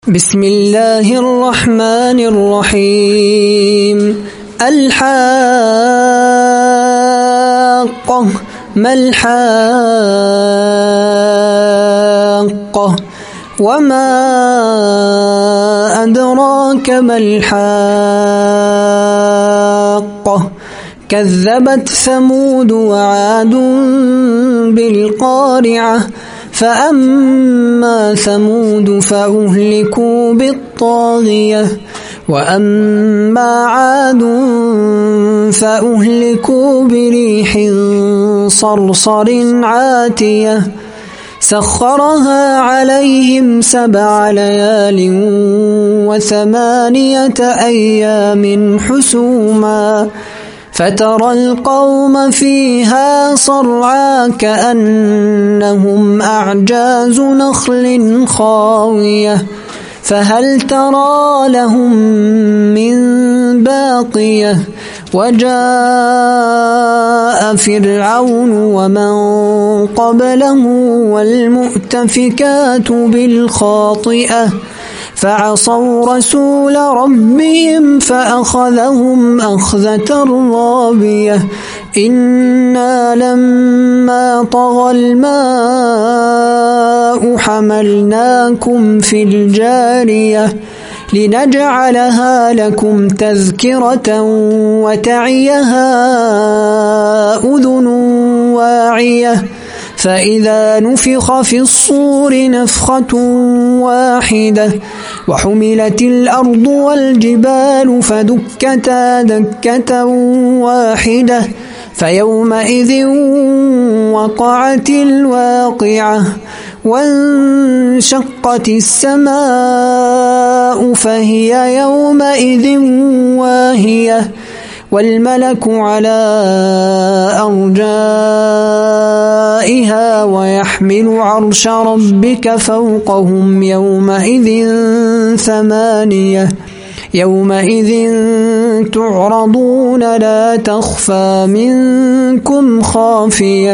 بسم الله الرحمن الرحيم. الحاقة ما الحاقة وما أدراك ما الحاقة كذبت ثمود وعاد بالقارعة فأما ثمود فأهلكوا بالطاغية وأما عاد فأهلكوا بريح صرصر عاتية سخرها عليهم 7 ليال و8 أيام حسوما فترى القوم فيها صرعا كأنهم أعجاز نخل خاوية فهل ترى لهم من باقية وجاء فرعون ومن قبله والمؤتفكات بالخاطئة فعصوا رسول ربهم فأخذهم أخذة رابية إنا لما طغى الماء حملناكم في الجارية لنجعلها لكم تذكرة وتعيها أذن واعية فإذا نفخ في الصور نفخة واحدة وحملت الأرض والجبال فدكتا دكة واحدة فيومئذ وقعت الواقعة وانشقت السماء فهي يومئذ واهية والملك على أرجائها ويحمل عرش ربك فوقهم يومئذ 8 يومئذ تعرضون لا تخفى منكم خافية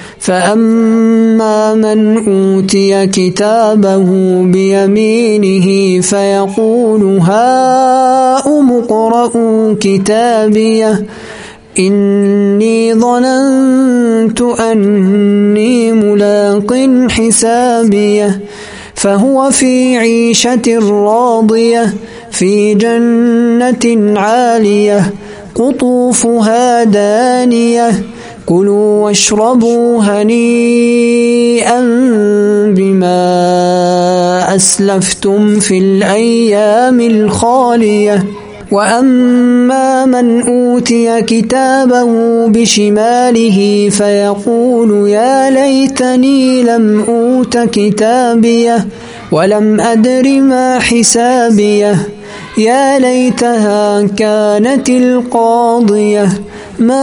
فأما من أوتي كتابه بيمينه فيقول هاؤم اقرءوا كتابيه إني ظننت أني ملاق حسابيه فهو في عيشة راضية في جنة عالية قطوفها دانية كلوا واشربوا هنيئا بما أسلفتم في الأيام الخالية وأما من أوتي كتابه بشماله فيقول يا ليتني لم أوت كتابيه ولم أدر ما حسابيه يا ليتها كانت القاضية ما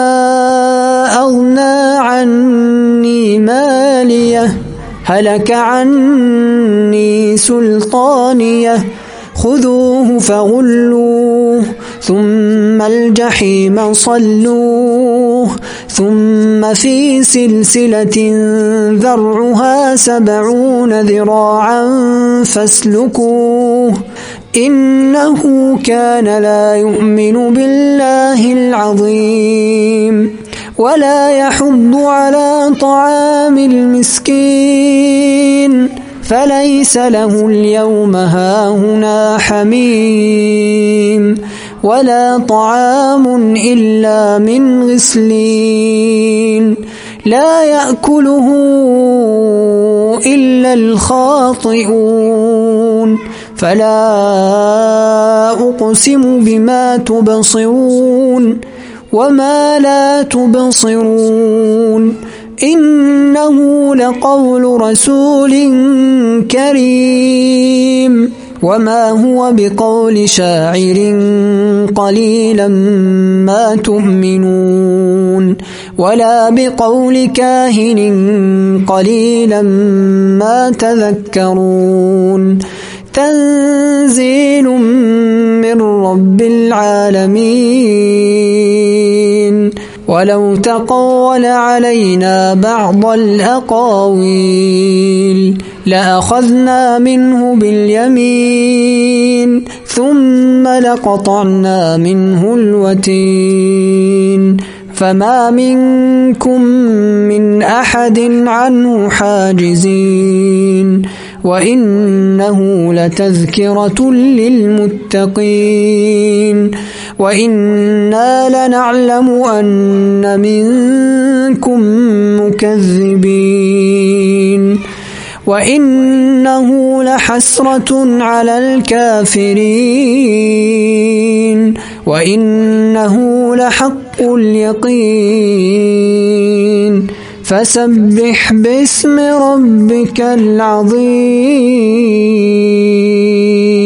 أغنى عني ماليه هلك عني سلطانيه خذوه فغلوه ثم الجحيم صلوه ثم في سلسلة ذرعها 70 ذراعا فاسلكوه إنه كان لا يؤمن بالله العظيم ولا يحض على طعام المسكين فليس له اليوم هاهنا حميم ولا طعام إلا من غسلين لا يأكله إلا الخاطئون فلا أقسم بما تبصرون وما لا تبصرون إنه لقول رسول كريم وما هو بقول شاعر قليلا ما تؤمنون ولا بقول كاهن قليلا ما تذكرون تنزيل من رب العالمين ولو تقول علينا بعض الأقاويل لأخذنا منه باليمين ثم لقطعنا منه الوتين فما منكم من أحد عنه حاجزين وإنه لتذكرة للمتقين وإنا لنعلم أن منكم مكذبين وإنه لحسرة على الكافرين وإنه لحق اليقين فسبح باسم ربك العظيم.